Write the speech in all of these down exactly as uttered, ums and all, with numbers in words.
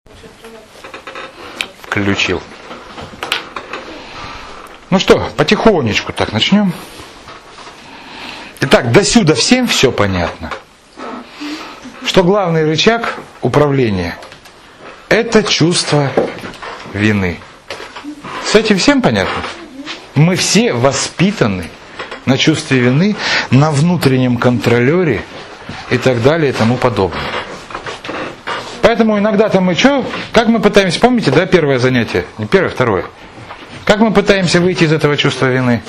Включил. Ну что, потихонечку так начнем. Итак, досюда всем все понятно. Что главный рычаг управления – это чувство вины. С этим всем понятно? Мы все воспитаны на чувстве вины, на внутреннем контролере и так далее и тому подобное. Поэтому иногда-то мы что, как мы пытаемся, помните, да, первое занятие, не первое, второе, как мы пытаемся выйти из этого чувства вины?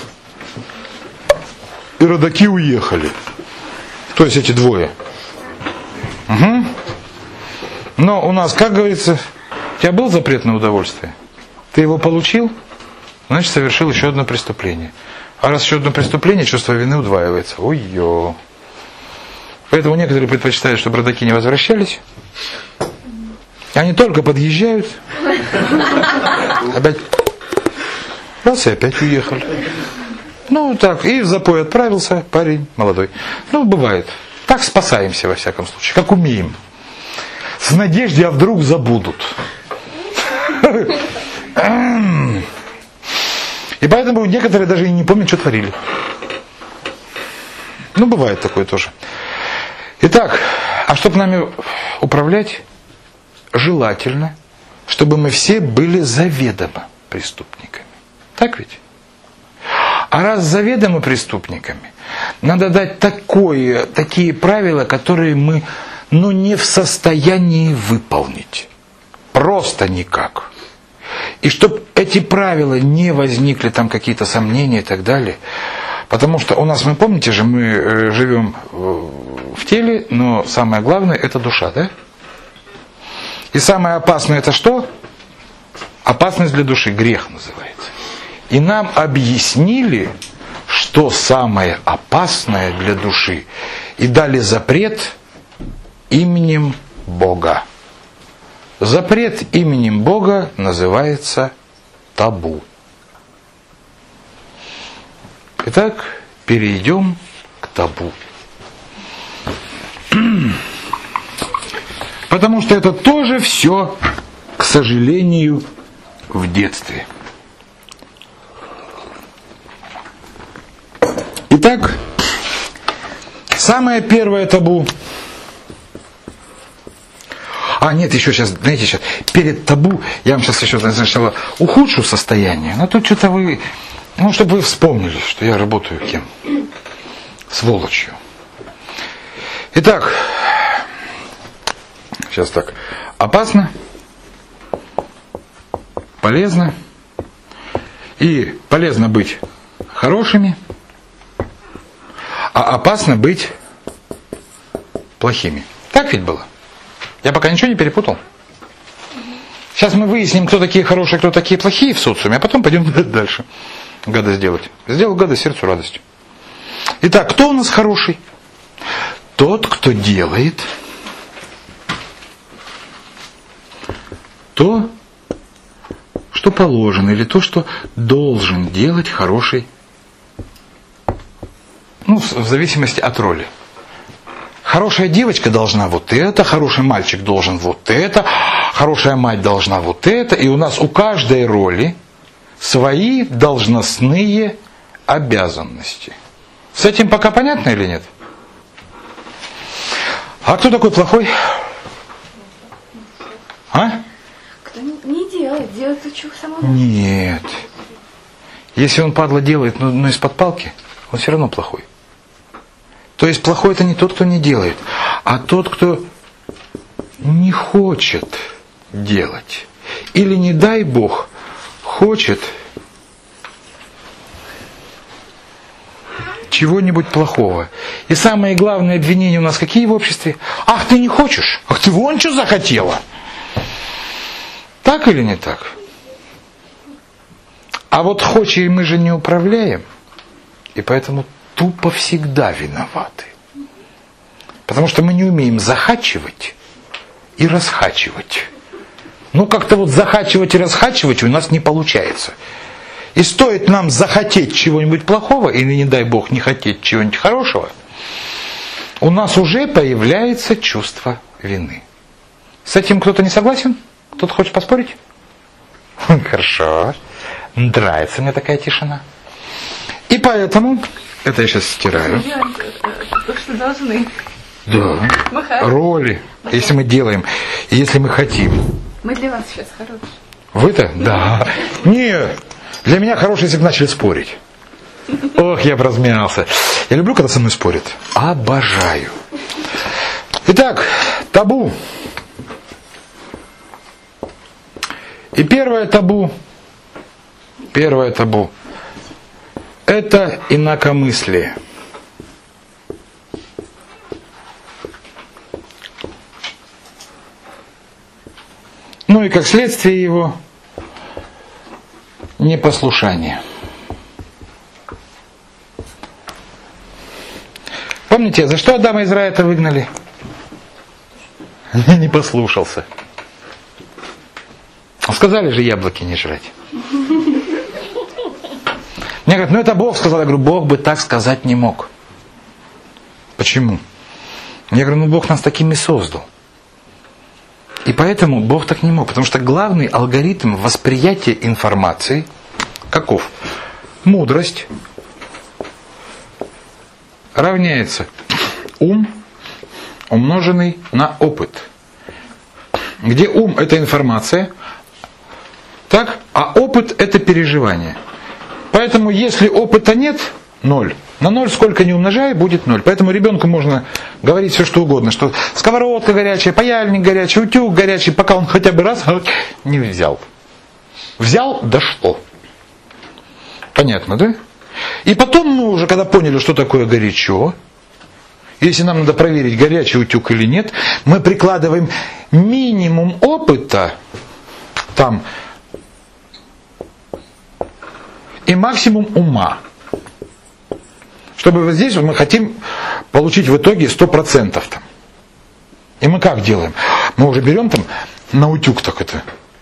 И родаки уехали. То есть эти двое. Угу. Но у нас, как говорится, у тебя был запрет на удовольствие? Ты его получил? Значит, совершил еще одно преступление. А раз еще одно преступление, чувство вины удваивается. Ой-ё. Поэтому некоторые предпочитают, чтобы родаки не возвращались. Они только подъезжают. Опять. Раз и опять уехали. Ну так, и в запой отправился парень молодой. Ну, бывает. Так спасаемся во всяком случае, как умеем. С надеждой, а вдруг забудут. И поэтому некоторые даже и не помнят, что творили. Ну, бывает такое тоже. Итак, а чтобы нами управлять, желательно, чтобы мы все были заведомо преступниками. Так ведь? А раз заведомо преступниками, надо дать такое, такие правила, которые мы ну, не в состоянии выполнить. Просто никак. И чтобы эти правила не возникли, там какие-то сомнения и так далее. Потому что у нас, вы помните же, мы живем в теле, но самое главное это душа, да? И самое опасное это что? Опасность для души, грех называется. И нам объяснили, что самое опасное для души. И дали запрет именем Бога. Запрет именем Бога называется табу. Итак, перейдем к табу. Потому что это тоже все, к сожалению, в детстве. Итак, самое первое табу. А, нет, еще сейчас, знаете, сейчас, перед табу, я вам сейчас еще сначала ухудшу состояние, но тут что-то вы, ну, чтобы вы вспомнили, что я работаю кем? Сволочью. Итак, сейчас так, опасно, полезно, и полезно быть хорошими, а опасно быть плохими. Так ведь было? Я пока ничего не перепутал. Сейчас мы выясним, кто такие хорошие, кто такие плохие в социуме, а потом пойдем дальше гадость делать. Сделал гадость, сердцу радость. Итак, кто у нас хороший? Тот, кто делает то, что положено, или то, что должен делать хороший, ну, в зависимости от роли. Хорошая девочка должна вот это, хороший мальчик должен вот это, хорошая мать должна вот это. И у нас у каждой роли свои должностные обязанности. С этим пока понятно или нет? А кто такой плохой? А? Кто не делает, делает то, чего самому. Нет. Если он, падла, делает, но, но из-под палки, он все равно плохой. То есть плохой это не тот, кто не делает, а тот, кто не хочет делать. Или, не дай Бог, хочет чего-нибудь плохого. И самые главные обвинения у нас какие в обществе? Ах, ты не хочешь? Ах, ты вон что захотела? Так или не так? А вот хочешь, мы же не управляем. И поэтому тупо всегда виноваты. Потому что мы не умеем захачивать и расхачивать. Ну, как-то вот захачивать и расхачивать у нас не получается. И стоит нам захотеть чего-нибудь плохого, или, не дай Бог, не хотеть чего-нибудь хорошего, у нас уже появляется чувство вины. С этим кто-то не согласен? Кто-то хочет поспорить? Хорошо. Нравится мне такая тишина. И поэтому, это я сейчас стираю. То, что должны. Да. Махать. Роли. Если мы делаем, если мы хотим. Мы для вас сейчас хорошие. Вы-то? Да. Нет. Для меня хорошо, если бы начали спорить. Ох, я бы размялся. Я люблю, когда со мной спорят. Обожаю. Итак, табу. И первое табу, первое табу, это инакомыслие. Ну и как следствие его, непослушание. Помните, за что Адама из рая-то выгнали? Не послушался. Сказали же яблоки не жрать. Мне говорят, ну это Бог сказал. Я говорю, Бог бы так сказать не мог. Почему? Я говорю, ну Бог нас такими создал. И поэтому Бог так не мог. Потому что главный алгоритм восприятия информации каков? Мудрость равняется ум, умноженный на опыт. Где ум – это информация, так, а опыт – это переживание. Поэтому если опыта нет, ноль. На ноль сколько не умножай, будет ноль. Поэтому ребенку можно говорить все что угодно, что сковородка горячая, паяльник горячий, утюг горячий, пока он хотя бы раз не взял. Взял, дошло. Понятно, да? И потом мы уже, когда поняли, что такое горячо, если нам надо проверить, горячий утюг или нет, мы прикладываем минимум опыта там и максимум ума. Чтобы вот здесь вот мы хотим получить в итоге сто процентов там. И мы как делаем? Мы уже берем там на утюг так это.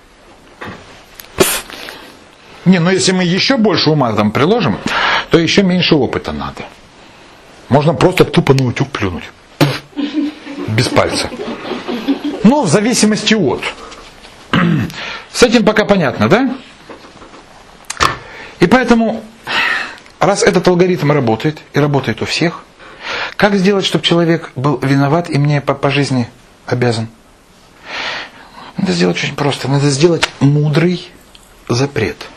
Не, но если мы еще больше ума там приложим, то еще меньше опыта надо. Можно просто тупо на утюг плюнуть. Без пальца. Ну, в зависимости от. С этим пока понятно, да? И поэтому, раз этот алгоритм работает, и работает у всех, как сделать, чтобы человек был виноват и мне по, по жизни обязан? Надо сделать очень просто. Надо сделать мудрый запрет.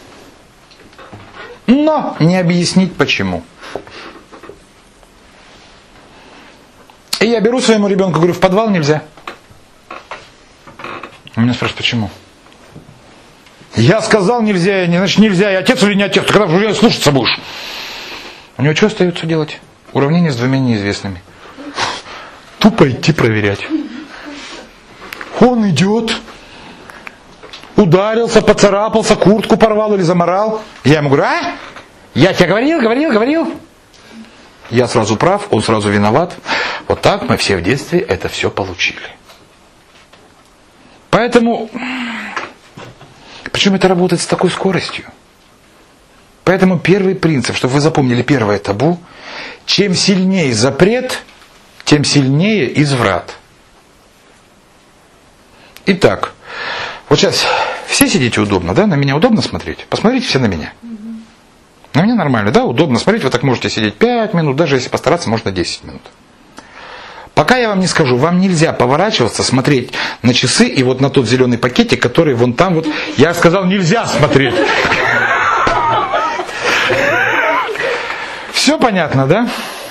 Но не объяснить почему. И я беру своему ребенку, говорю, в подвал нельзя. Он меня спрашивает, почему? Я сказал нельзя, значит нельзя, я отец или не отец, ты когда же слушаться будешь? У него что остается делать? Уравнение с двумя неизвестными. Тупо идти проверять. Он идет, ударился, поцарапался, куртку порвал или заморал. Я ему говорю, а? Я тебе говорил, говорил, говорил. Я сразу прав, он сразу виноват. Вот так мы все в детстве это все получили. Поэтому, причем это работает с такой скоростью. Поэтому первый принцип, чтобы вы запомнили первое табу, чем сильнее запрет, тем сильнее изврат. Итак, вот сейчас все сидите удобно, да? На меня удобно смотреть? Посмотрите все на меня. На меня нормально, да? Удобно смотреть, вы так можете сидеть пять минут, даже если постараться, можно десять минут. Пока я вам не скажу, вам нельзя поворачиваться, смотреть на часы и вот на тот зеленый пакетик, который вон там вот, я сказал, нельзя смотреть. Все понятно, да?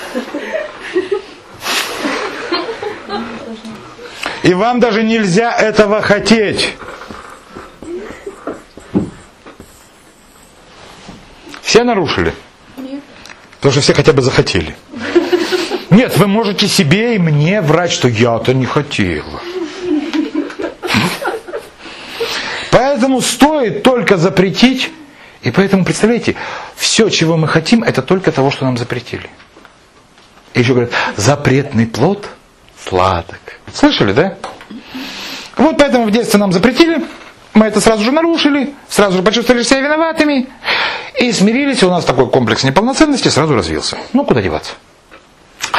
И вам даже нельзя этого хотеть. Все нарушили? Нет. Потому что все хотя бы захотели. Нет, вы можете себе и мне врать, что я-то не хотела. Поэтому стоит только запретить. И поэтому, представляете, все, чего мы хотим, это только того, что нам запретили. И еще говорят, запретный плод сладок. Слышали, да? Вот поэтому в детстве нам запретили, мы это сразу же нарушили, сразу же почувствовали себя виноватыми и смирились, и у нас такой комплекс неполноценности сразу развился. Ну, куда деваться?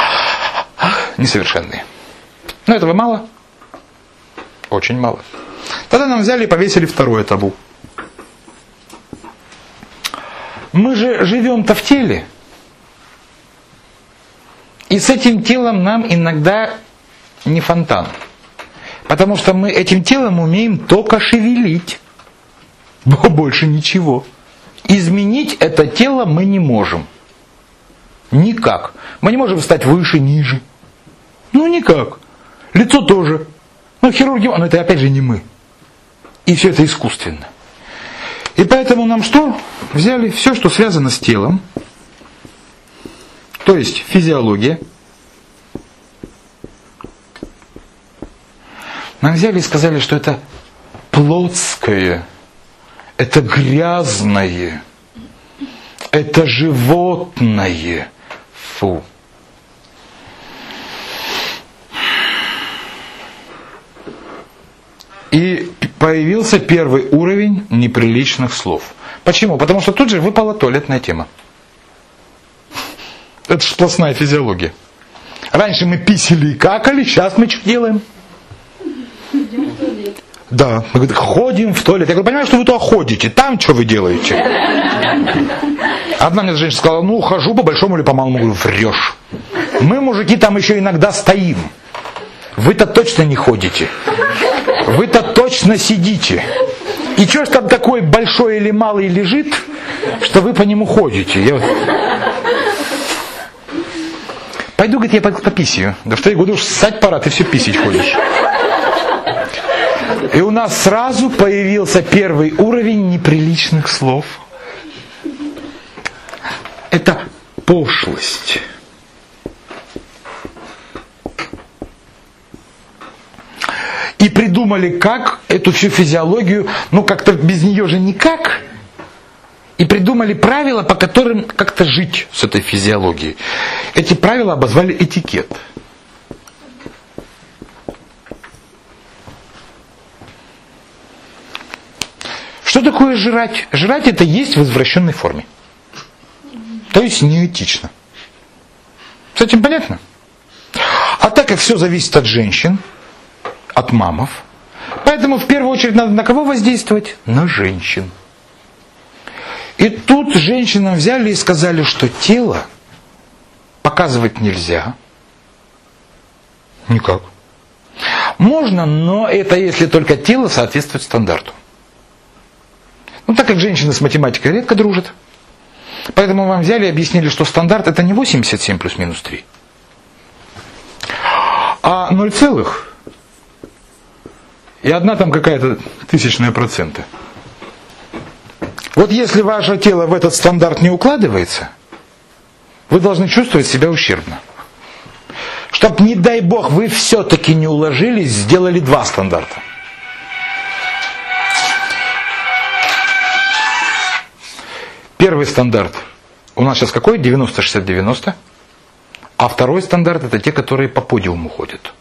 Ах, несовершенные. Но этого мало. Очень мало. Тогда нам взяли и повесили второе табу. Мы же живем-то в теле. И с этим телом нам иногда не фонтан. Потому что мы этим телом умеем только шевелить. Больше ничего. Изменить это тело мы не можем. Никак. Мы не можем стать выше, ниже. Ну никак. Лицо тоже. Ну хирурги, но это опять же не мы. И все это искусственно. И поэтому нам что? Взяли все, что связано с телом. То есть физиология. Нам взяли и сказали, что это плотское, это грязное, это животное. Фу. И появился первый уровень неприличных слов. Почему? Потому что тут же выпала туалетная тема. Это же сплошная физиология. Раньше мы писали и какали, сейчас мы что делаем? Да, мы говорим, ходим в туалет. Я говорю, понимаю, что вы туда ходите, там что вы делаете? Одна мне женщина сказала, ну, хожу по большому или по малому. Говорю, врешь. Мы, мужики, там еще иногда стоим. Вы-то точно не ходите. Вы-то точно сидите. И что ж там такой большой или малый лежит, что вы по нему ходите? Я вот... Пойду, говорит, я пописью. Да в твои годы уж ссать пора, ты все писить ходишь. И у нас сразу появился первый уровень неприличных слов. Это пошлость. И придумали, как эту всю физиологию, ну как-то без нее же никак. И придумали правила, по которым как-то жить с этой физиологией. Эти правила обозвали этикет. Что такое жрать? Жрать это есть в извращенной форме. То есть неэтично. С этим понятно? А так как все зависит от женщин, от мамов, поэтому в первую очередь надо на кого воздействовать? На женщин. И тут женщинам взяли и сказали, что тело показывать нельзя. Никак. Можно, но это если только тело соответствует стандарту. Ну, так как женщины с математикой редко дружат, поэтому вам взяли и объяснили, что стандарт это не восемьдесят семь плюс-минус три, а ноль целых и одна там какая-то тысячная процента. Вот если ваше тело в этот стандарт не укладывается, вы должны чувствовать себя ущербно. Чтоб, не дай бог, вы все-таки не уложились, сделали два стандарта. Первый стандарт у нас сейчас какой? девяносто шестьдесят девяносто. А второй стандарт это те, которые по подиуму ходят.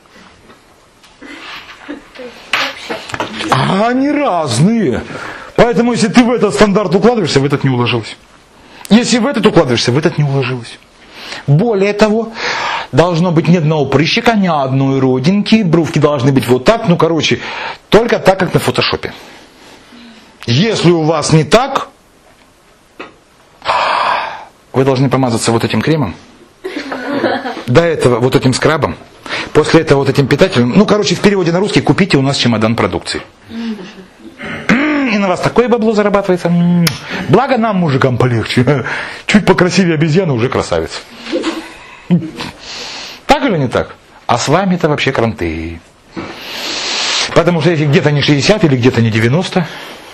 А они разные. Поэтому если ты в этот стандарт укладываешься, в этот не уложился. Если в этот укладываешься, в этот не уложилось. Более того, должно быть ни одного прыщика, ни одной родинки, бровки должны быть вот так, ну короче, только так, как на фотошопе. Если у вас не так, вы должны помазаться вот этим кремом, до этого вот этим скрабом, после этого вот этим питателем. Ну, короче, в переводе на русский купите у нас чемодан продукции. И на вас такое бабло зарабатывается. Благо нам, мужикам, полегче. Чуть покрасивее обезьяны, уже красавец. Так или не так? А с вами это вообще кранты. Потому что если где-то не шестьдесят или где-то не девяносто...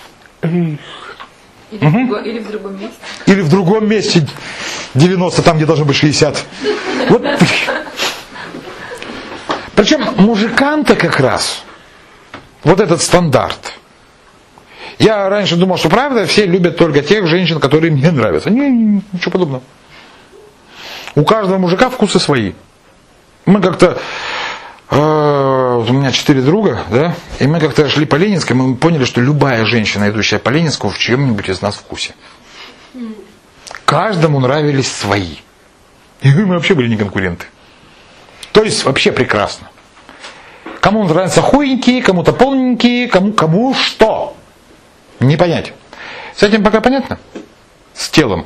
Или, угу. в друго, или в другом месте. Или в другом месте девяносто, там, где должно быть шестьдесят. Вот. Причем мужикам-то как раз вот этот стандарт. Я раньше думал, что правда, все любят только тех женщин, которые мне нравятся. Не, ничего подобного. У каждого мужика вкусы свои. Мы как-то... Uh, у меня четыре друга, да, и мы как-то шли по Ленинской, мы поняли, что любая женщина, идущая по Ленинскому, в чьем-нибудь из нас вкусе. Каждому нравились свои. И мы вообще были не конкуренты. То есть вообще прекрасно. Кому нравятся худенькие, кому-то полненькие, кому, кому что. Не понять. С этим пока понятно? С телом.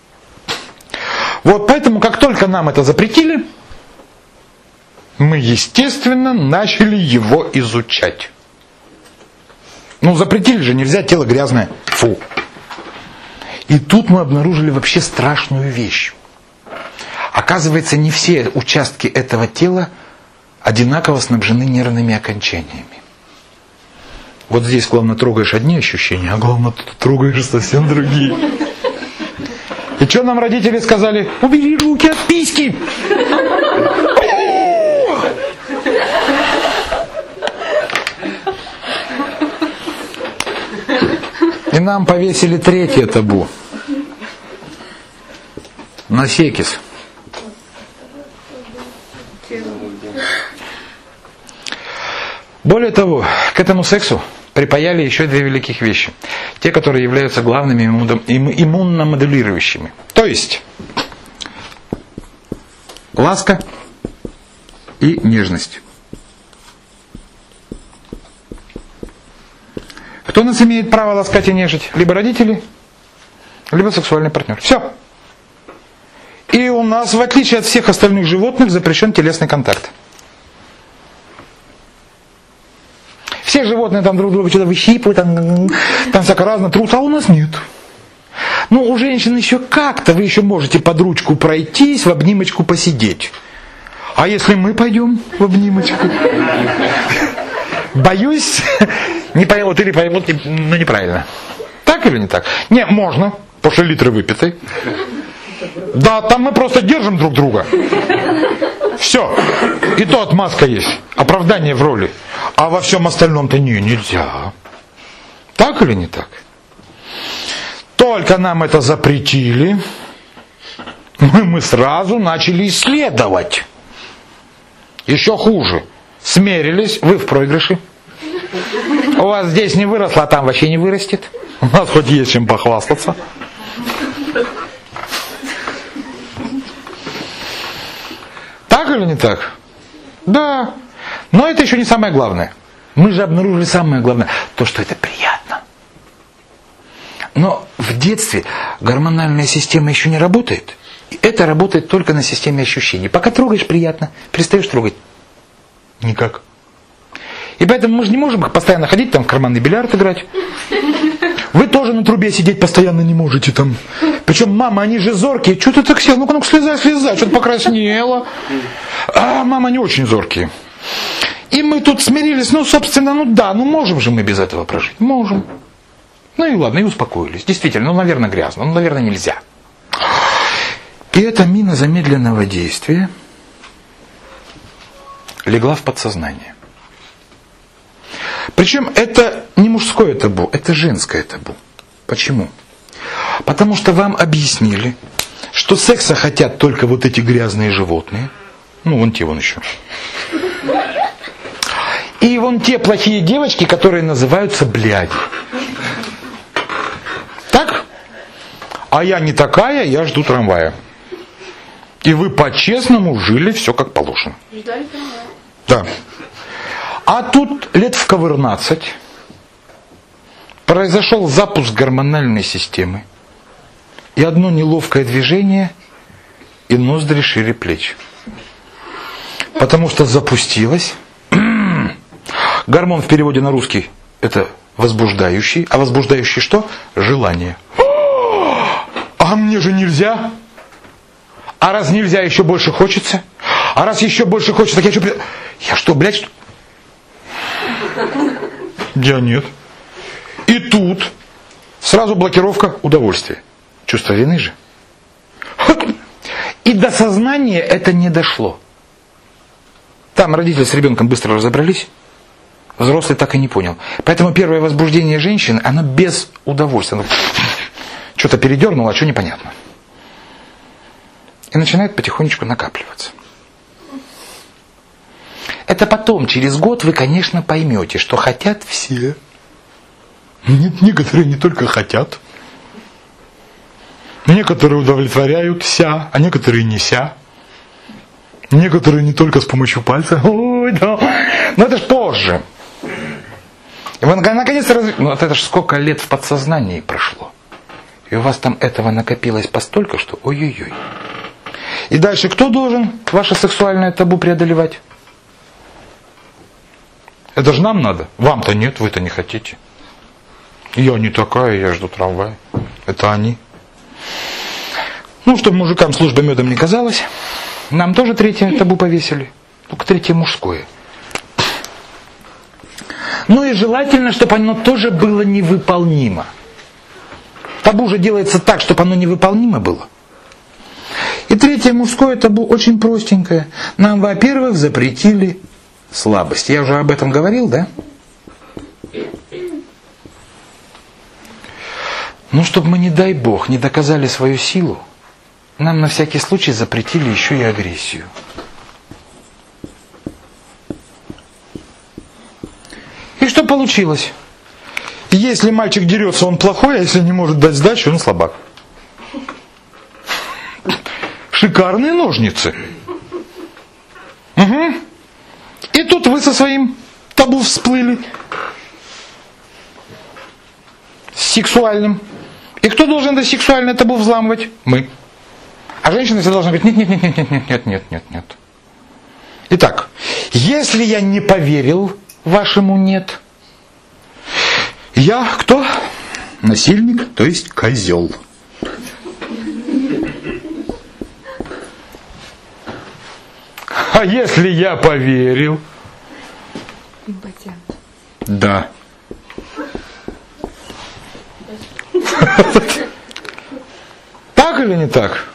Вот поэтому, как только нам это запретили, мы, естественно, начали его изучать. Ну, запретили же, нельзя, тело грязное. Фу. И тут мы обнаружили вообще страшную вещь. Оказывается, не все участки этого тела одинаково снабжены нервными окончаниями. Вот здесь, главное, трогаешь одни ощущения, а главное, ты трогаешь совсем другие. И что нам родители сказали? Убери руки от письки! И нам повесили третье табу. На секис. Более того, к этому сексу припаяли еще две великих вещи. Те, которые являются главными иммуномодулирующими. То есть, ласка и нежность. Кто нас имеет право ласкать и нежить? Либо родители, либо сексуальный партнер. Все. И у нас, в отличие от всех остальных животных, запрещен телесный контакт. Все животные там друг друга что-то выщипывают, там, там всяко разно трут, а у нас нет. Ну, у женщин еще как-то вы еще можете под ручку пройтись, в обнимочку посидеть. А если мы пойдем в обнимочку? Боюсь, не поймут или поймут, но неправильно. Так или не так? Не, можно, потому что литры выпиты. Да, там мы просто держим друг друга. Все. И то отмазка есть. Оправдание в роли. А во всем остальном-то не, нельзя. Так или не так? Только нам это запретили, мы, мы сразу начали исследовать. Еще хуже. Смерились, вы в проигрыше. У вас здесь не выросло, а там вообще не вырастет. У нас хоть есть чем похвастаться. Так или не так? Да. Но это еще не самое главное. Мы же обнаружили самое главное. То, что это приятно. Но в детстве гормональная система еще не работает. И это работает только на системе ощущений. Пока трогаешь, приятно. Перестаешь трогать. Никак. И поэтому мы же не можем постоянно ходить там в карманный бильярд играть. Вы тоже на трубе сидеть постоянно не можете там. Причем, мама, они же зоркие. Что ты так сел? Ну-ка, ну-ка, слезай, слезай. Что-то покраснело. А мама не очень зоркие. И мы тут смирились. Ну, собственно, ну да, ну можем же мы без этого прожить. Можем. Ну и ладно, и успокоились. Действительно, ну, наверное, грязно. Ну, наверное, нельзя. И эта мина замедленного действия легла в подсознание. Причем это не мужское табу, это женское табу. Почему? Потому что вам объяснили, что секса хотят только вот эти грязные животные. Ну, вон те вон еще. И вон те плохие девочки, которые называются бляди. Так? А я не такая, я жду трамвая. И вы по-честному жили все как положено. Ждали трамвая. Да. А тут лет в ковырнадцать произошел запуск гормональной системы. И одно неловкое движение, и ноздри шире плеч. Потому что запустилось. Гормон в переводе на русский это возбуждающий. А возбуждающий что? Желание. А мне же нельзя. А раз нельзя, еще больше хочется. А раз еще больше хочется, так я что... Я что, блядь, что... Я нет. И тут сразу блокировка удовольствия. Чувство вины же. И до сознания это не дошло. Там родители с ребенком быстро разобрались. Взрослый так и не понял. Поэтому первое возбуждение женщины, оно без удовольствия. Оно что-то передернуло, а что непонятно. И начинает потихонечку накапливаться. Это потом, через год, вы, конечно, поймете, что хотят все. Нет, некоторые не только хотят. Некоторые удовлетворяют ся, а некоторые не ся. Некоторые не только с помощью пальца. О, ой, да. Но это ж позже. И вы наконец-то раз... Ну, это ж сколько лет в подсознании прошло. И у вас там этого накопилось постолько, что ой-ой-ой. И дальше кто должен ваше сексуальное табу преодолевать? Это же нам надо. Вам-то нет, вы-то не хотите. Я не такая, я жду трамвая. Это они. Ну, чтобы мужикам служба медом не казалась, нам тоже третье табу повесили. Только третье мужское. Ну и желательно, чтобы оно тоже было невыполнимо. Табу же делается так, чтобы оно невыполнимо было. И третье мужское табу очень простенькое. Нам, во-первых, запретили слабость. Я уже об этом говорил, да? Ну, чтобы мы, не дай Бог, не доказали свою силу, нам на всякий случай запретили еще и агрессию. И что получилось? Если мальчик дерется, он плохой, а если не может дать сдачу, он слабак. Шикарные ножницы. Угу. И тут вы со своим табу всплыли. С сексуальным. И кто должен это сексуальное табу взламывать? Мы. А женщина всегда должна говорить, нет, нет, нет, нет, нет, нет, нет, нет, нет. Итак, если я не поверил вашему нет, я кто? Насильник, то есть козел. А если я поверил? Импотент. Да. Так или не так?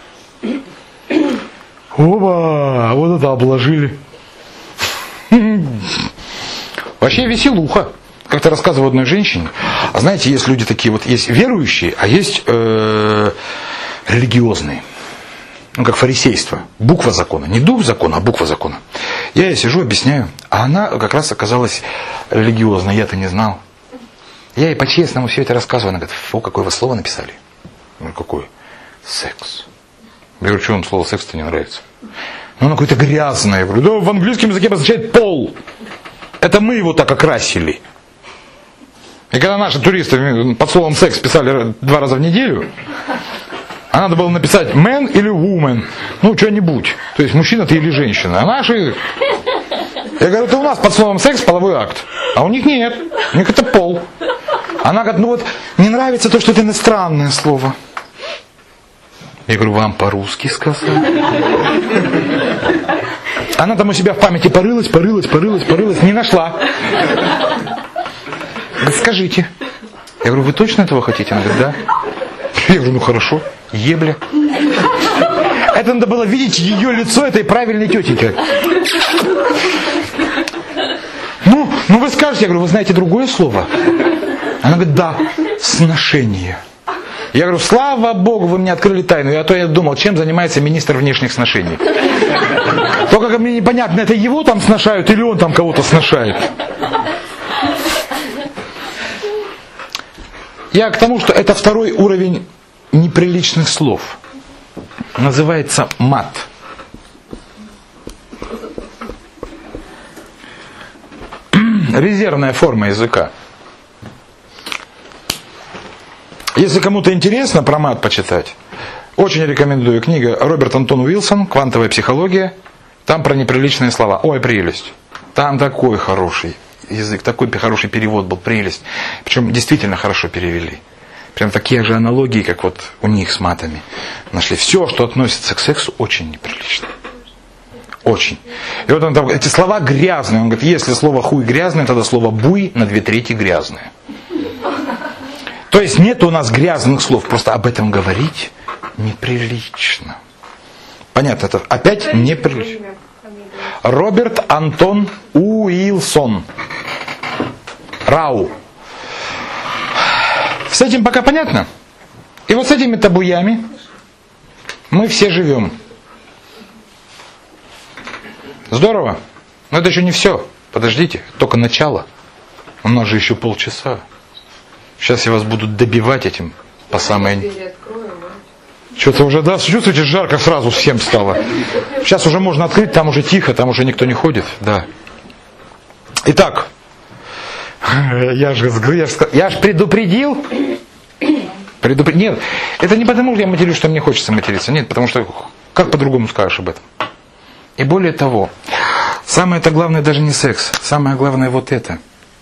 Оба, вот это обложили. Вообще веселуха. Как-то рассказывал одной женщине. А знаете, есть люди такие вот, есть верующие, а есть э, религиозные. Ну, как фарисейство. Буква закона. Не дух закона, а буква закона. Я ей сижу, объясняю. А она как раз оказалась религиозной. Я-то не знал. Я ей по-честному все это рассказываю. Она говорит, фу, какое вы слово написали. Я говорю, какое? Секс. Я говорю, что вам слово секс-то не нравится? Ну, оно какое-то грязное. Я говорю, да, в английском языке обозначает пол. Это мы его так окрасили. И когда наши туристы под словом секс писали два раза в неделю, а надо было написать man или woman. Ну, что-нибудь. То есть, мужчина ты или женщина. А наши... Я говорю, это у нас под словом секс половой акт. А у них нет. У них это пол. Она говорит, ну вот, не нравится то, что это иностранное слово. Я говорю, вам по-русски сказали? Она там у себя в памяти порылась, порылась, порылась, порылась, не нашла. Говорит, скажите. Я говорю, вы точно этого хотите? Она говорит, да. Я говорю, ну хорошо, ебля. Это надо было видеть ее лицо этой правильной тетеньки. Ну, ну вы скажете, я говорю, вы знаете другое слово? Она говорит, да, сношение. Я говорю, слава Богу, вы мне открыли тайну. А то я думал, чем занимается министр внешних сношений. Только как мне непонятно, это его там сношают или он там кого-то сношает. Я к тому, что это второй уровень неприличных слов. Называется мат. Резервная форма языка. Если кому-то интересно про мат почитать, очень рекомендую книга Роберт Антон Уилсон «Квантовая психология». Там про неприличные слова. Ой, прелесть. Там такой хороший язык, такой хороший перевод был, прелесть. Причем действительно хорошо перевели. Прям такие же аналогии, как вот у них с матами. Нашли. Все, что относится к сексу, очень неприлично. Очень. И вот он там, эти слова грязные. Он говорит, если слово хуй грязное, тогда слово буй на две трети грязное. То есть нет у нас грязных слов, просто об этом говорить неприлично. Понятно, это опять неприлично. Роберт Антон Уилсон. Рау. С этим пока понятно? И вот с этими табуями мы все живем. Здорово. Но это еще не все. Подождите, только начало. У нас же еще полчаса. Сейчас я вас буду добивать этим по самой... Что-то уже, да, чувствуете, жарко сразу всем стало. Сейчас уже можно открыть, там уже тихо, там уже никто не ходит. Да. Итак, я же, я же, я же предупредил. Предупред... Нет, это не потому, что я матерюсь, что мне хочется материться. Нет, потому что как по-другому скажешь об этом? И более того, самое-то главное даже не секс. Самое главное вот это.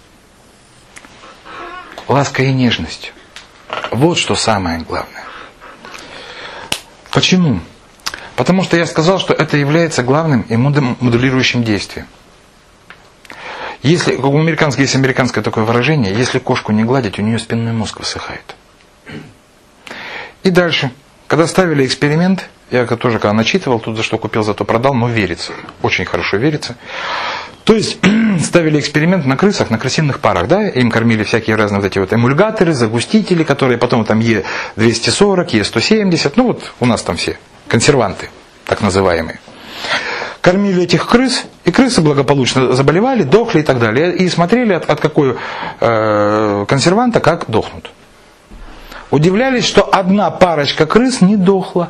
Ласка и нежность. Вот что самое главное. Почему? Потому что я сказал, что это является главным и модулирующим действием. Если, у американских есть американское такое выражение, если кошку не гладить, у нее спинной мозг высыхает. И дальше, когда ставили эксперимент, я тоже когда начитывал, тут за что купил, зато продал, но верится, очень хорошо верится. То есть ставили эксперимент на крысах, на крысиных парах, да, им кормили всякие разные вот эти вот эмульгаторы, загустители, которые потом там Е двести сорок, Е сто семьдесят, ну вот у нас там все консерванты, так называемые. Кормили этих крыс, и крысы благополучно заболевали, дохли и так далее. И смотрели от, от какой э, консерванта как дохнут. Удивлялись, что одна парочка крыс не дохла.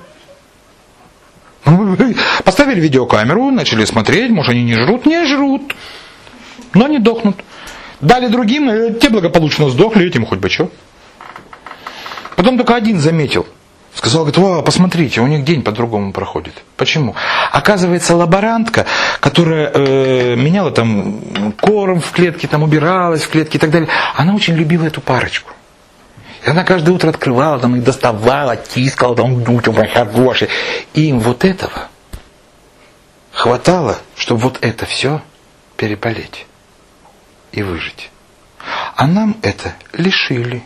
Поставили видеокамеру, начали смотреть, может они не жрут, не жрут, но не дохнут. Дали другим, те благополучно сдохли, этим хоть бы что. Потом только один заметил. Сказал, говорит, о, посмотрите, у них день по-другому проходит. Почему? Оказывается, лаборантка, которая э, меняла там корм в клетке, там убиралась в клетке и так далее, она очень любила эту парочку. И она каждое утро открывала, там их доставала, тискала, там, ну, хороший. И им вот этого хватало, чтобы вот это все переболеть и выжить. А нам это лишили.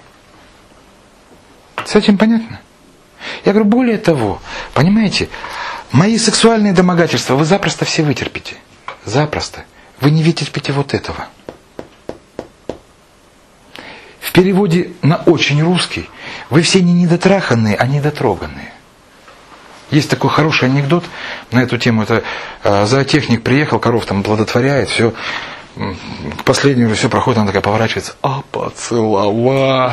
С этим понятно? Я говорю, более того, понимаете, мои сексуальные домогательства вы запросто все вытерпите. Запросто. Вы не вытерпите вот этого. В переводе на очень русский, вы все не недотраханные, а недотроганные. Есть такой хороший анекдот на эту тему. Это э, зоотехник приехал, коров там плодотворяет, все. К последнему все проходит, она такая поворачивается. А поцеловать.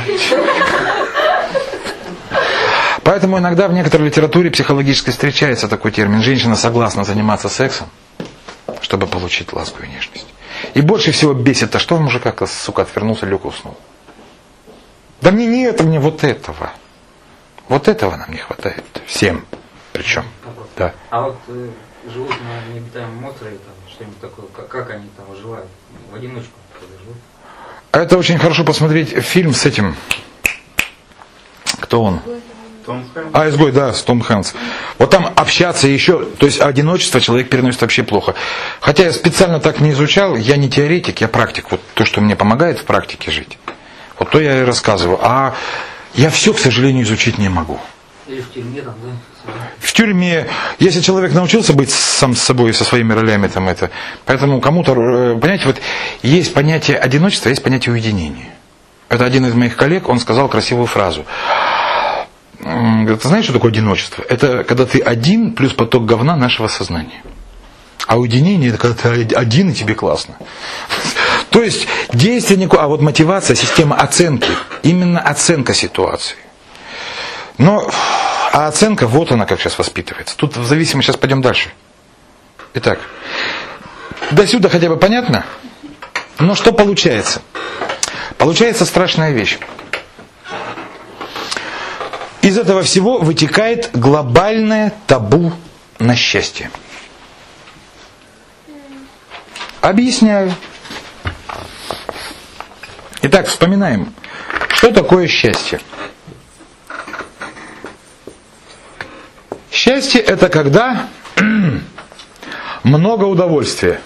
Поэтому иногда в некоторой литературе психологической встречается такой термин. Женщина согласна заниматься сексом, чтобы получить ласку и нежность. И больше всего бесит то, что в мужиках, сука, отвернулся, лег и уснул. Да мне не это, мне вот этого. Вот этого нам не хватает. Всем. Причем. Да. А вот э, живут на необитаемом острове, там, что-нибудь такое, как, как они там выживают? В одиночку живут? Это очень хорошо посмотреть фильм с этим. Кто он? Том Хэнкс. А, изгой, да, с Том Хэнкс. Вот там общаться еще, то есть одиночество человек переносит вообще плохо. Хотя я специально так не изучал, я не теоретик, я практик. Вот то, что мне помогает в практике жить. Вот то я и рассказываю. А я все, к сожалению, изучить не могу. Или в тюрьме там, да? В тюрьме, если человек научился быть сам с собой, со своими ролями, там это, поэтому кому-то, понимаете, вот есть понятие одиночества, есть понятие уединения. Это один из моих коллег, он сказал красивую фразу. Ты знаешь, что такое одиночество? Это когда ты один плюс поток говна нашего сознания. А уединение, это когда ты один и тебе классно. То есть действие никакое, а вот мотивация, система оценки, именно оценка ситуации. Но, а оценка, вот она как сейчас воспитывается. Тут в зависимости, сейчас пойдем дальше. Итак, до сюда хотя бы понятно? Но что получается? Получается страшная вещь. Из этого всего вытекает глобальное табу на счастье. Объясняю. Итак, вспоминаем, что такое счастье. Счастье – это когда много удовольствия.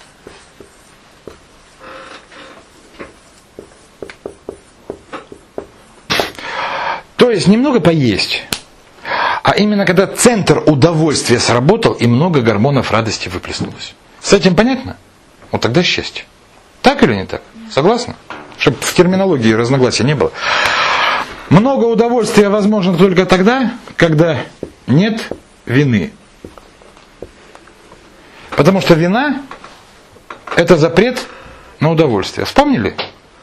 То есть немного поесть, а именно когда центр удовольствия сработал и много гормонов радости выплеснулось. С этим понятно? Вот тогда счастье. Так или не так? Согласны? Чтобы в терминологии разногласий не было. Много удовольствия возможно только тогда, когда нет вины. Потому что вина – это запрет на удовольствие. Вспомнили?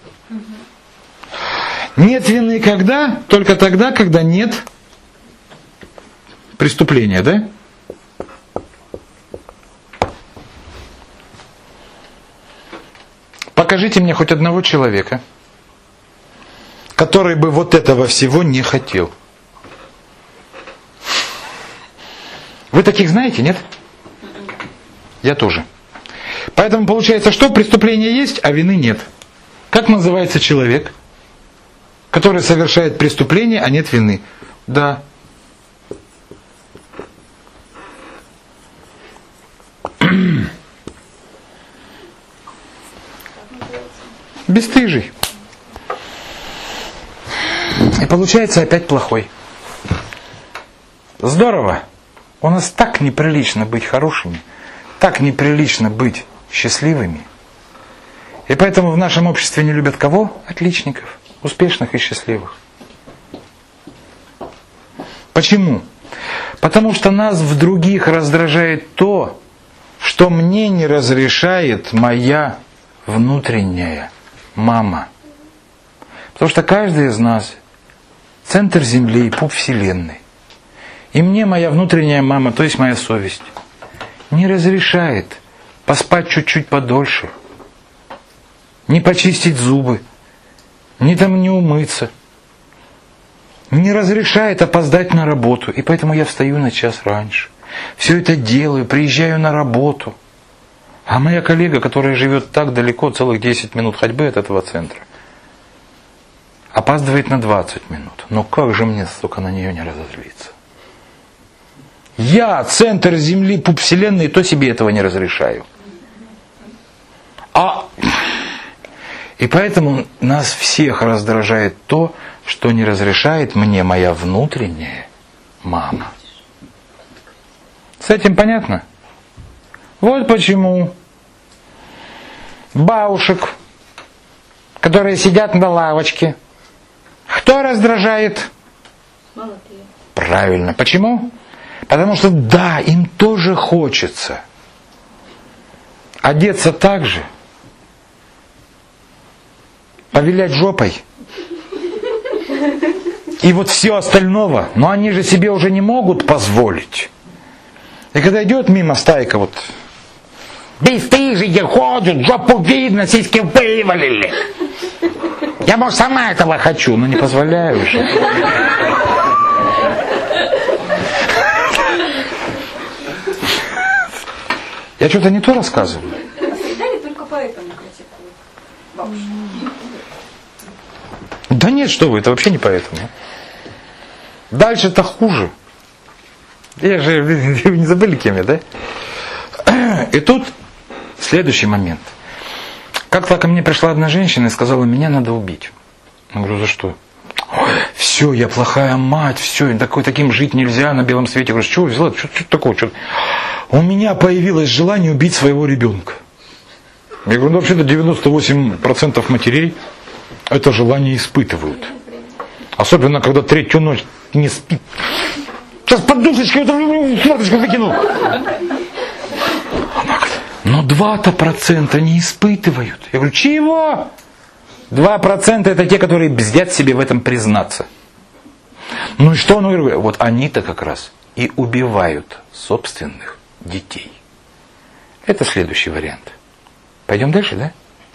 Нет вины когда? Только тогда, когда нет преступления, да? Покажите мне хоть одного человека, который бы вот этого всего не хотел. Вы таких знаете, нет? Я тоже. Поэтому получается, что преступление есть, а вины нет. Как называется человек, который совершает преступление, а нет вины? Да. Бесстыжий. И получается опять плохой. Здорово. У нас так неприлично быть хорошими, так неприлично быть счастливыми. И поэтому в нашем обществе не любят кого? Отличников, успешных и счастливых. Почему? Потому что нас в других раздражает то, что мне не разрешает моя внутренняя мама. Потому что каждый из нас центр Земли и пуп Вселенной. И мне моя внутренняя мама, то есть моя совесть, не разрешает поспать чуть-чуть подольше, не почистить зубы, не там не умыться, не разрешает опоздать на работу. И поэтому я встаю на час раньше. Все это делаю, приезжаю на работу. А моя коллега, которая живет так далеко, целых десять минут ходьбы от этого центра, опаздывает на двадцать минут. Но как же мне столько на нее не разозлиться? Я, центр Земли, пуп Вселенной, то себе этого не разрешаю. А... И поэтому нас всех раздражает то, что не разрешает мне моя внутренняя мама. С этим понятно? Вот почему бабушек, которые сидят на лавочке, кто раздражает? Молодые. Правильно. Почему? Потому что да, им тоже хочется одеться так же, повилять жопой и вот все остального, но они же себе уже не могут позволить. И когда идет мимо стайка, вот бесстыжие ходят, жопу видно, сиськи вывалили. Я, может, сама этого хочу, но не позволяю же. Я что-то не то рассказываю. Всегда не только поэтому критикуют бабушки. Да нет, что вы, это вообще не поэтому. Дальше-то хуже. Я же, вы не забыли, кем я, да? И тут следующий момент. Как-то ко мне пришла одна женщина и сказала, меня надо убить. Я говорю, за что? Ой, все, я плохая мать, все, такой, таким жить нельзя на белом свете. Я говорю, что взяла? Что, что такое? Что? У меня появилось желание убить своего ребенка. Я говорю, ну вообще-то девяносто восемь процентов матерей это желание испытывают. Особенно, когда третью ночь не спит. Сейчас подушечкой форточку выкину. Но два-то процента не испытывают. Я говорю, чего? Два процента это те, которые бздят себе в этом признаться. Ну и что он говорит? Вот они-то как раз и убивают собственных детей. Это следующий вариант. Пойдем дальше, да?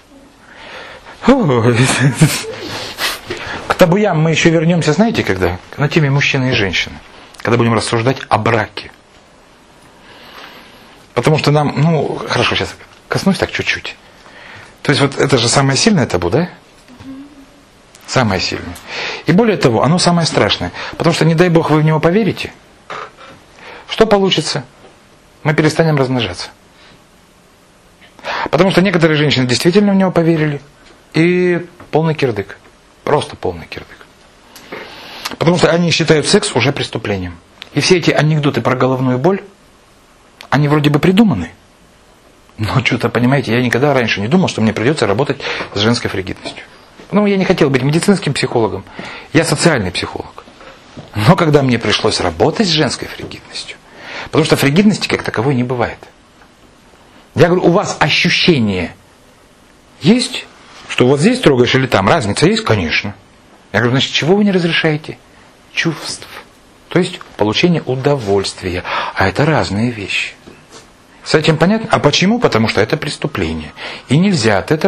К табуям мы еще вернемся, знаете, когда? На теме мужчины и женщины. Когда будем рассуждать о браке. Потому что нам, ну, хорошо, сейчас коснусь так чуть-чуть. То есть вот это же самое сильное табу, да? Самое сильное. И более того, оно самое страшное. Потому что, не дай Бог, вы в него поверите. Что получится? Мы перестанем размножаться. Потому что некоторые женщины действительно в него поверили. И полный кирдык. Просто полный кирдык. Потому что они считают секс уже преступлением. И все эти анекдоты про головную боль, они вроде бы придуманы. Но что-то, понимаете, я никогда раньше не думал, что мне придется работать с женской фригидностью. Ну, я не хотел быть медицинским психологом. Я социальный психолог. Но когда мне пришлось работать с женской фригидностью, потому что фригидности как таковой не бывает. Я говорю, у вас ощущение есть, что вот здесь трогаешь или там? Разница есть? Конечно. Я говорю, значит, чего вы не разрешаете? Чувств. То есть получение удовольствия. А это разные вещи. С этим понятно? А почему? Потому что это преступление. И нельзя от этого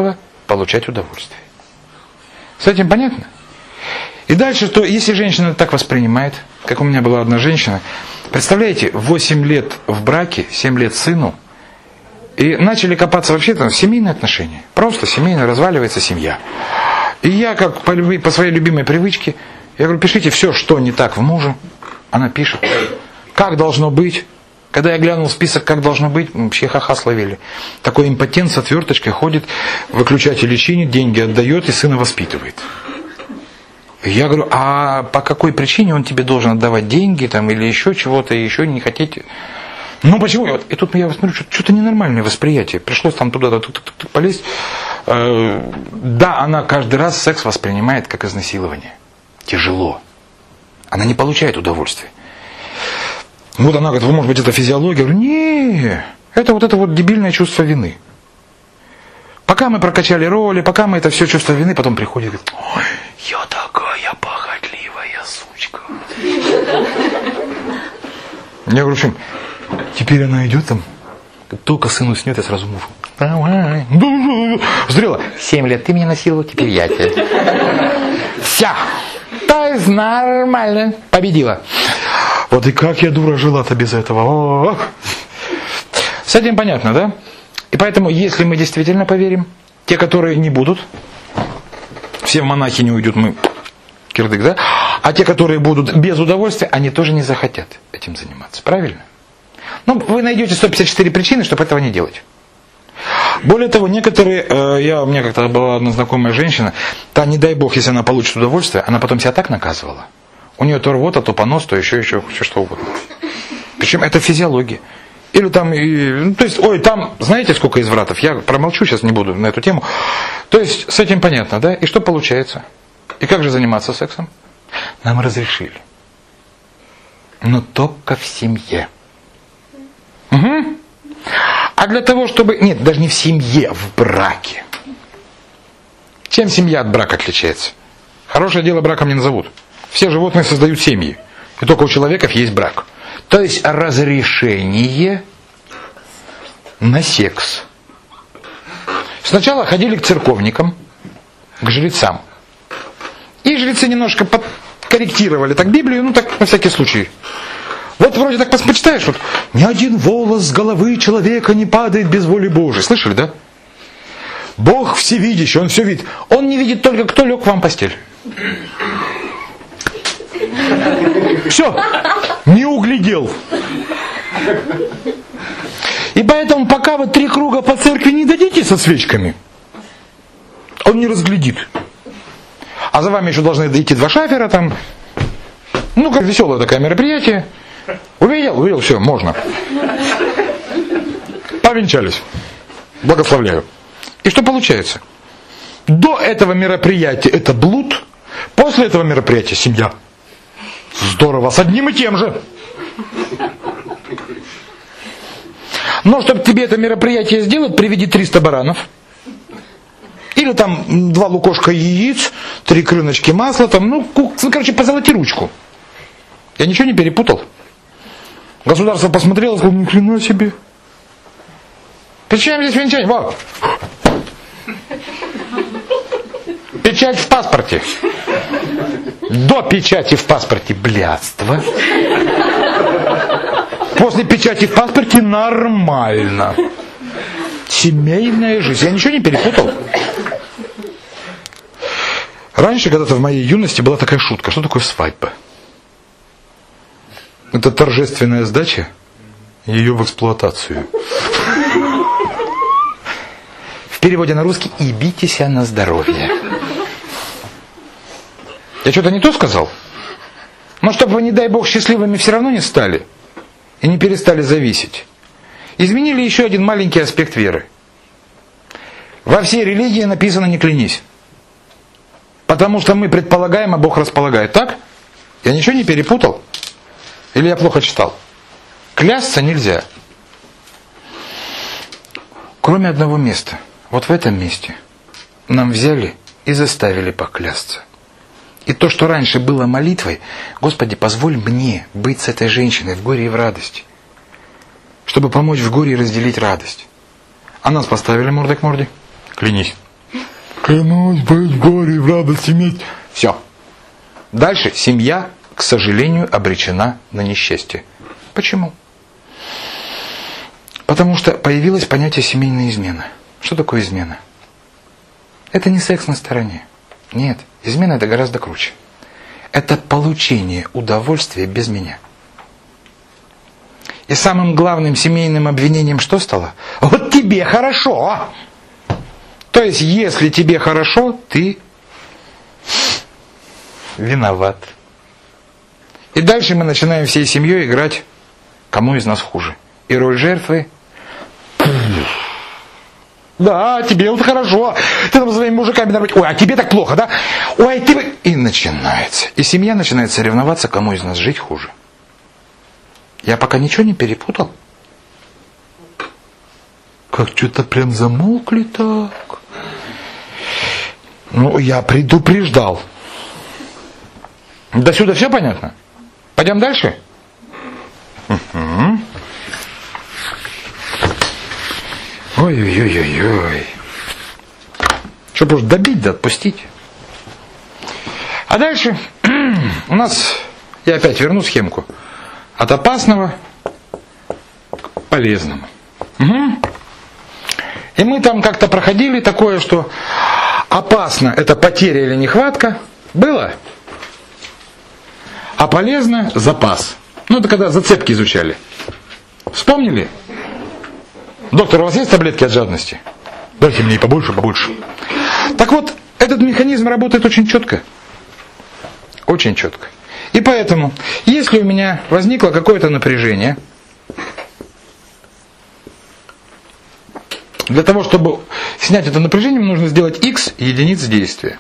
получать удовольствие. С этим понятно? И дальше, то если женщина так воспринимает, как у меня была одна женщина, представляете, восемь лет в браке, семь лет сыну, и начали копаться вообще там семейные отношения. Просто семейно разваливается семья. И я, как по, по своей любимой привычке, я говорю, пишите все, что не так в муже. Она пишет, как должно быть. Когда я глянул список, как должно быть, вообще ха-ха словили. Такой импотент с отверточкой ходит, выключатель чинит, деньги отдает и сына воспитывает. И я говорю, а по какой причине он тебе должен отдавать деньги там, или еще чего-то, и еще не хотите? Ну почему? И тут я смотрю, что-то ненормальное восприятие. Пришлось там туда-то полезть. Да, она каждый раз секс воспринимает как изнасилование. Тяжело. Она не получает удовольствия. Вот она говорит, может быть, это физиология. Я говорю, не, это вот это вот дебильное чувство вины. Пока мы прокачали роли, пока мы это все чувство вины, потом приходит и говорит, ой, я такая похотливая сучка. Я говорю, в общем, теперь она идет там, только сыну снет, я сразу мужу. Давай. Зрела. Семь лет ты меня насиловал, теперь я тебя. Вся. То есть нормально. Победила. Вот и как я, дура, жила-то без этого. О-о-о. С этим понятно, да? И поэтому, если мы действительно поверим, те, которые не будут, все в монахи не уйдут, мы кирдык, да? А те, которые будут без удовольствия, они тоже не захотят этим заниматься. Правильно? Ну, вы найдете сто пятьдесят четыре причины, чтобы этого не делать. Более того, некоторые, э, я, у меня как-то была одна знакомая женщина, та, не дай бог, если она получит удовольствие, она потом себя так наказывала. У нее то рвота, то понос, то еще, еще, все что угодно. Причем это физиология. Или там, и, ну, то есть, ой, там, знаете, сколько извратов? Я промолчу, сейчас не буду на эту тему. То есть, с этим понятно, да? И что получается? И как же заниматься сексом? Нам разрешили. Но только в семье. Угу. А для того, чтобы... Нет, даже не в семье, в браке. Чем семья от брака отличается? Хорошее дело браком не назовут. Все животные создают семьи. И только у человеков есть брак. То есть разрешение на секс. Сначала ходили к церковникам, к жрецам. И жрецы немножко подкорректировали так Библию, ну так на всякий случай. Вот вроде так почитаешь, вот, ни один волос с головы человека не падает без воли Божией. Слышали, да? Бог всевидящий, Он все видит. Он не видит только, кто лег к вам в постель. Все, не углядел. И поэтому, пока вы три круга по церкви не дадите со свечками, Он не разглядит. А за вами еще должны дойти два шафера там. Ну, как веселое такое мероприятие. Увидел? Увидел, все, можно. Повенчались. Благословляю. И что получается? До этого мероприятия это блуд, после этого мероприятия семья. Здорово, с одним и тем же. Но чтобы тебе это мероприятие сделать, приведи триста баранов. Или там два лукошка яиц, три крыночки масла, там, ну, ну, короче, позолоти ручку. Я ничего не перепутал. Государство посмотрело, сказало, ни хрена себе. Причем здесь венчание? Вот. Печать в паспорте. До печати в паспорте блядство. После печати в паспорте нормально. Семейная жизнь. Я ничего не перепутал. Раньше, когда-то в моей юности была такая шутка. Что такое свадьба? Это торжественная сдача ее в эксплуатацию. В переводе на русский «ебитесь на здоровье». Я что-то не то сказал? Но чтобы вы, не дай бог, счастливыми все равно не стали и не перестали зависеть. Изменили еще один маленький аспект веры. Во всей религии написано «не клянись». Потому что мы предполагаем, а Бог располагает. Так? Я ничего не перепутал? Или я плохо читал? Клясться нельзя. Кроме одного места. Вот в этом месте нам взяли и заставили поклясться. И то, что раньше было молитвой, Господи, позволь мне быть с этой женщиной в горе и в радости, чтобы помочь в горе и разделить радость. А нас поставили мордой к морде. Клянись. Клянусь быть в горе, в радость иметь. Все. Дальше семья, к сожалению, обречена на несчастье. Почему? Потому что появилось понятие семейной измены. Что такое измена? Это не секс на стороне. Нет, измена это гораздо круче. Это получение удовольствия без меня. И самым главным семейным обвинением что стало? Вот тебе хорошо. То есть, если тебе хорошо, ты виноват. И дальше мы начинаем всей семьей играть, кому из нас хуже. И роль жертвы. Да, тебе вот хорошо. Ты там с своими мужиками нормально. Ой, а тебе так плохо, да? Ой, ты... И начинается. И семья начинает соревноваться, кому из нас жить хуже. Я пока ничего не перепутал. Как что-то прям замолкли так. Ну, я предупреждал. До сюда все понятно? Пойдем дальше? Угу. Ой-ой-ой-ой-ой. Что, просто добить да отпустить? А дальше у нас, я опять верну схемку. От опасного к полезному. Угу. И мы там как-то проходили такое, что опасно это потеря или нехватка. Было? А полезно запас. Ну, это когда зацепки изучали. Вспомнили? Доктор, у вас есть таблетки от жадности? Дайте мне и побольше, побольше. Так вот, этот механизм работает очень четко. Очень четко. И поэтому, если у меня возникло какое-то напряжение, для того, чтобы снять это напряжение, мне нужно сделать X единиц действия.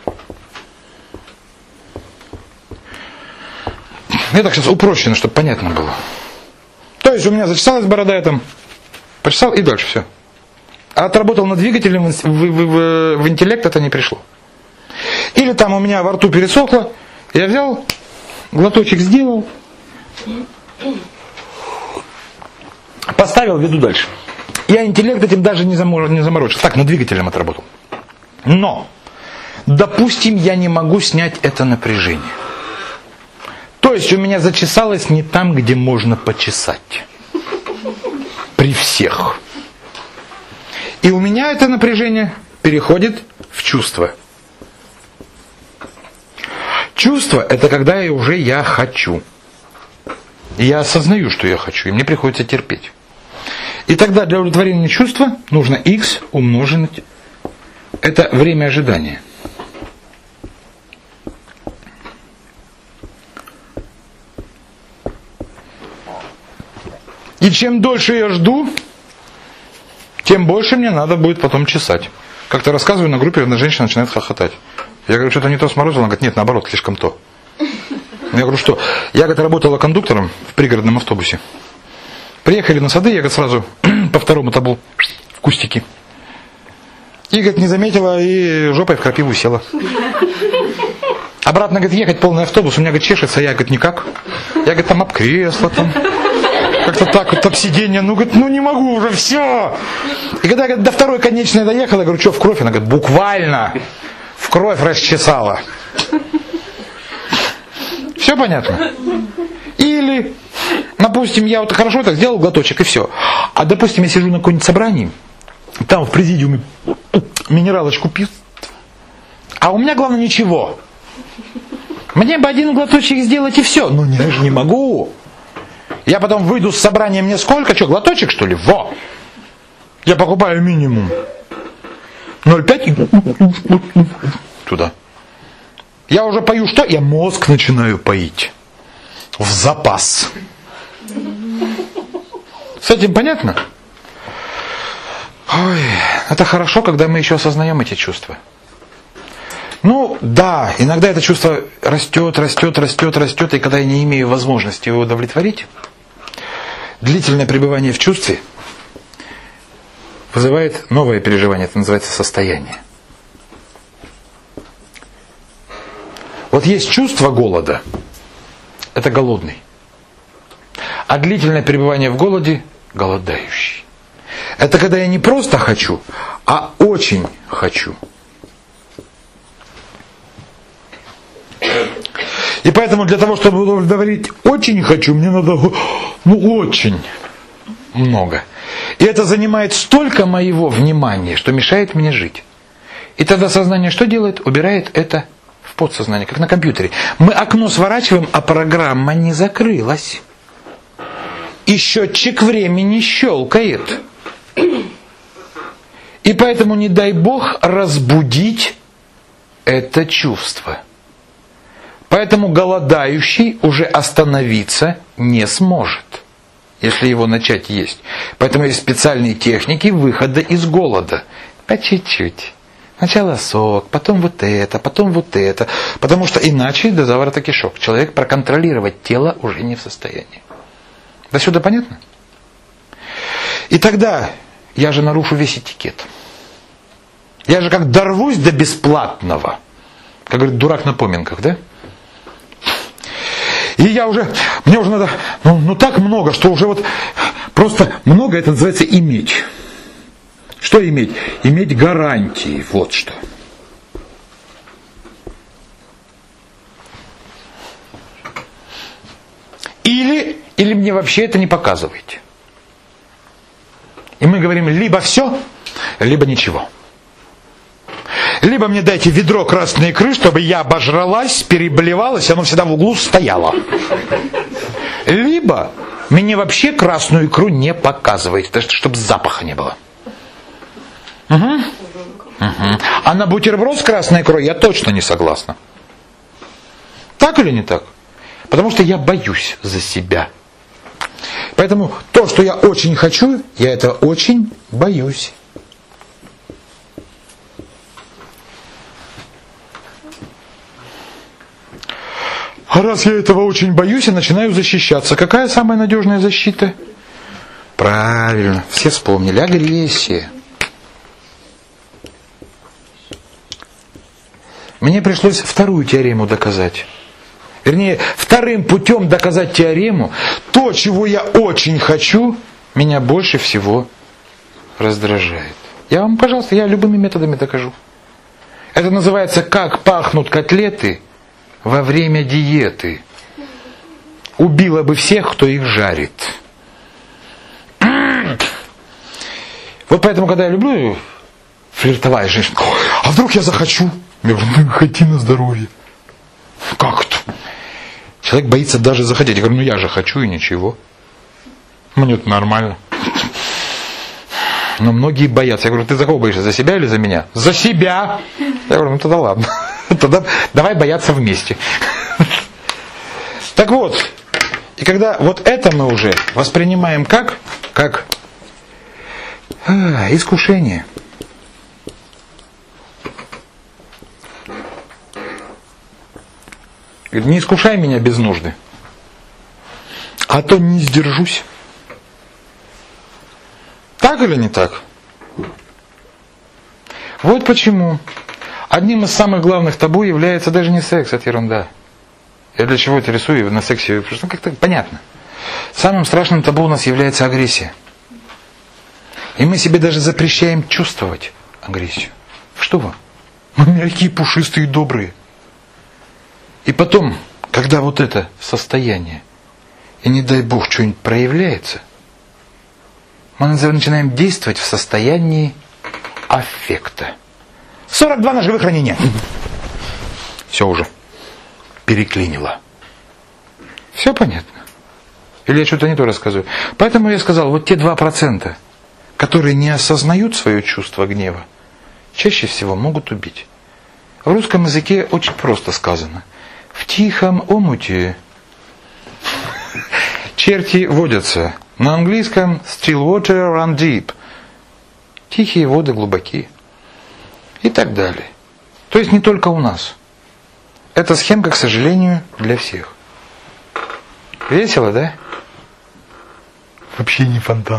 Я так сейчас упрощенно, чтобы понятно было. То есть у меня зачесалась борода, я там почесал и дальше все. А отработал над двигателем, в, в, в, в интеллект это не пришло. Или там у меня во рту пересохло, я взял, глоточек сделал, поставил, веду дальше. Я интеллект этим даже не заморочил. Так, над двигателем отработал. Но, допустим, я не могу снять это напряжение. То есть у меня зачесалось не там, где можно почесать. При всех. И у меня это напряжение переходит в чувство. Чувство – это когда я уже я хочу. И я осознаю, что я хочу, и мне приходится терпеть. И тогда для удовлетворения чувства нужно X умножить. Это время ожидания. И чем дольше я жду, тем больше мне надо будет потом чесать. Как-то рассказываю на группе, одна женщина начинает хохотать. Я говорю, что-то не то сморозила. Она говорит, нет, наоборот, слишком то. Я говорю, что? Я, говорит, работала кондуктором в пригородном автобусе. Приехали на сады, я, говорит, сразу по второму таблу в кустики. И, говорит, не заметила, и жопой в крапиву села. Обратно, говорит, ехать полный автобус, у меня, говорит, чешется, я, говорит, никак. Я, говорит, там об кресло, там... Как-то так вот, об сиденье, ну, говорит, ну не могу уже, все. И когда, говорит, до второй конечной доехала, я говорю, что, в кровь? Она говорит, буквально в кровь расчесала. Все понятно? Или, допустим, я вот хорошо так сделал глоточек и все. А, допустим, я сижу на каком-нибудь собрании, там в президиуме минералочку пьют, а у меня, главное, ничего. Мне бы один глоточек сделать и все. Ну, я же не могу. Я потом выйду с собрания, мне сколько? Что, глоточек, что ли? Во! Я покупаю минимум ноль пять и туда. Я уже пою что? Я мозг начинаю поить. В запас. С этим понятно? Ой, это хорошо, когда мы еще осознаем эти чувства. Ну, да, иногда это чувство растет, растет, растет, растет, и когда я не имею возможности его удовлетворить, длительное пребывание в чувстве вызывает новое переживание, это называется состояние. Вот есть чувство голода, это голодный. А длительное пребывание в голоде – голодающий. Это когда я не просто хочу, а очень хочу. И поэтому для того, чтобы удовлетворить очень хочу, мне надо, ну, очень много. И это занимает столько моего внимания, что мешает мне жить. И тогда сознание что делает? Убирает это в подсознание, как на компьютере. Мы окно сворачиваем, а программа не закрылась. И счетчик времени щелкает. И поэтому не дай Бог разбудить это чувство. Поэтому голодающий уже остановиться не сможет, если его начать есть. Поэтому есть специальные техники выхода из голода. По чуть-чуть. Сначала сок, потом вот это, потом вот это. Потому что иначе до заворота кишок. Человек проконтролировать тело уже не в состоянии. До сюда понятно? И тогда я же нарушу весь этикет. Я же как дорвусь до бесплатного. Как говорит дурак на поминках, да? И я уже, мне уже надо, ну, ну так много, что уже вот просто много, это называется иметь. Что иметь? Иметь гарантии, вот что. Или, или мне вообще это не показываете. И мы говорим либо все, либо ничего. Либо мне дайте ведро красной икры, чтобы я обожралась, переблевалась, оно всегда в углу стояло. Либо мне вообще красную икру не показываете, чтобы запаха не было. Угу. Угу. А на бутерброд с красной икрой я точно не согласна. Так или не так? Потому что я боюсь за себя. Поэтому то, что я очень хочу, я это очень боюсь. А раз я этого очень боюсь, я начинаю защищаться. Какая самая надежная защита? Правильно, все вспомнили. Агрессия. Мне пришлось вторую теорему доказать. Вернее, вторым путем доказать теорему. То, чего я очень хочу, меня больше всего раздражает. Я вам, пожалуйста, я любыми методами докажу. Это называется «Как пахнут котлеты во время диеты». Убило бы всех, кто их жарит. Вот поэтому, когда я люблю флиртовать с женщиной, а вдруг я захочу? Я говорю, ну хоти на здоровье. Как это? Человек боится даже захотеть. Я говорю, ну я же хочу и ничего. Мне это нормально. Но многие боятся. Я говорю, ты за кого боишься? За себя или за меня? За себя. Я говорю, ну тогда ладно. Тогда давай бояться вместе. Так вот, и когда вот это мы уже воспринимаем как? Как а, искушение. Говорит, не искушай меня без нужды, а то не сдержусь. Так или не так? Вот почему одним из самых главных табу является даже не секс, это ерунда. Я для чего это рисую на сексе? Потому что как-то понятно. Самым страшным табу у нас является агрессия. И мы себе даже запрещаем чувствовать агрессию. Что вы? Мы мягкие, пушистые, добрые. И потом, когда вот это состояние, и не дай Бог что-нибудь проявляется, мы начинаем действовать в состоянии аффекта. сорок два на живых ранения. Все уже. Переклинило. Все понятно? Или я что-то не то рассказываю? Поэтому я сказал, вот те два процента, которые не осознают свое чувство гнева, чаще всего могут убить. В русском языке очень просто сказано. В тихом омуте черти водятся. На английском still water run deep. Тихие воды глубокие. И так далее. То есть не только у нас. Эта схемка, к сожалению, для всех. Весело, да? Вообще не фонтан.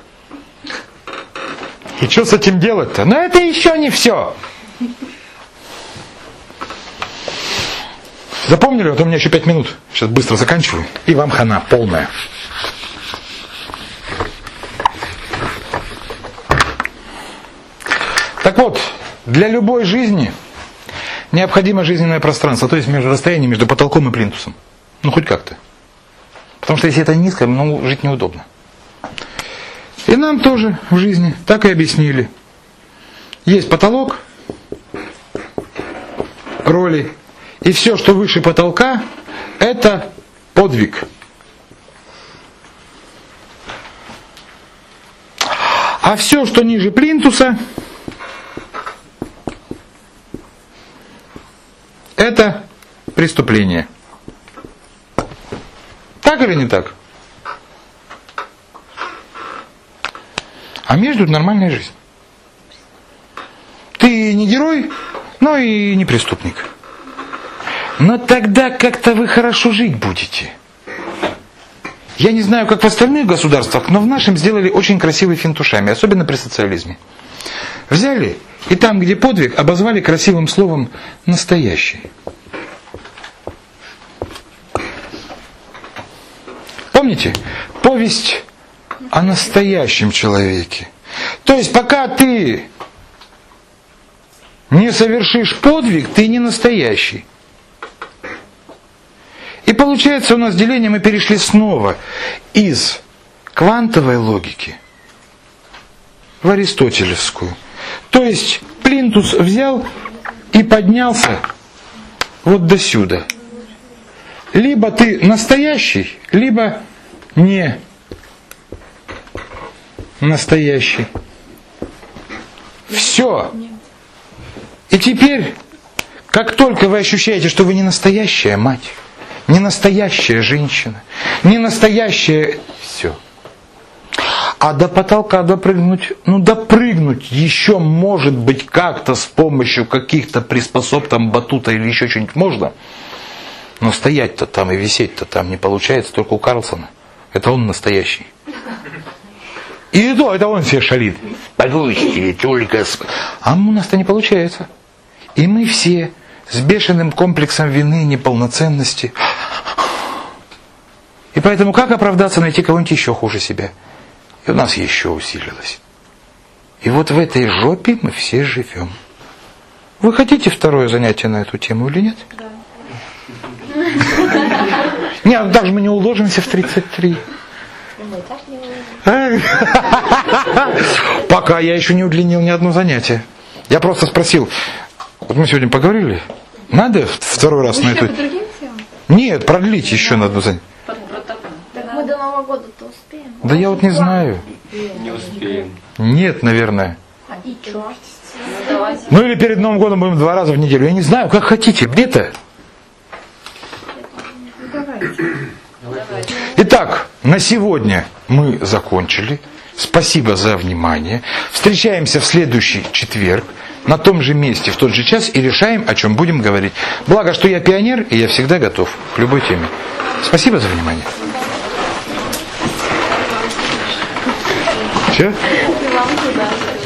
И что с этим делать-то? Но это еще не все. Запомнили? Вот у меня еще пять минут. Сейчас быстро заканчиваю. И вам хана полная. Так вот, для любой жизни необходимо жизненное пространство, то есть между расстоянием между потолком и плинтусом. Ну, хоть как-то. Потому что если это низко, ну, жить неудобно. И нам тоже в жизни так и объяснили. Есть потолок, роли, и все, что выше потолка, это подвиг. А все, что ниже плинтуса, это преступление. Так или не так? А между нормальная жизнь. Ты не герой, но и не преступник. Но тогда как-то вы хорошо жить будете. Я не знаю, как в остальных государствах, но в нашем сделали очень красивый финт ушами, особенно при социализме. Взяли и там, где подвиг, обозвали красивым словом «настоящий». Помните? Повесть о настоящем человеке. То есть, пока ты не совершишь подвиг, ты не настоящий. И получается, у нас деление мы перешли снова из квантовой логики в аристотелевскую. То есть плинтус взял и поднялся вот до сюда. Либо ты настоящий, либо не настоящий. Все. И теперь, как только вы ощущаете, что вы не настоящая мать, не настоящая женщина, не настоящая все. А до потолка допрыгнуть, ну допрыгнуть еще может быть как-то с помощью каких-то приспособ, там батута или еще что-нибудь можно. Но стоять-то там и висеть-то там не получается, только у Карлсона. Это он настоящий. И то, это он все шалит. Погуще, только... А у нас-то не получается. И мы все с бешеным комплексом вины, неполноценности. И поэтому как оправдаться, найти кого-нибудь еще хуже себя? И у нас еще усилилось. И вот в этой жопе мы все живем. Вы хотите второе занятие на эту тему или нет? Да. Нет, даже мы не уложимся в тридцать три. Пока я еще не удлинил ни одно занятие. Я просто спросил, вот мы сегодня поговорили, надо второй раз на эту... Нет, продлить еще на одно занятие. Так мы до Нового года-то успеем? Да я вот не знаю. Не успеем. Нет, наверное. И что? Ну или перед Новым годом будем два раза в неделю. Я не знаю, как хотите. Где-то. Итак, на сегодня мы закончили. Спасибо за внимание. Встречаемся в следующий четверг на том же месте, в тот же час и решаем, о чем будем говорить. Благо, что я пионер, и я всегда готов к любой теме. Спасибо за внимание. Все?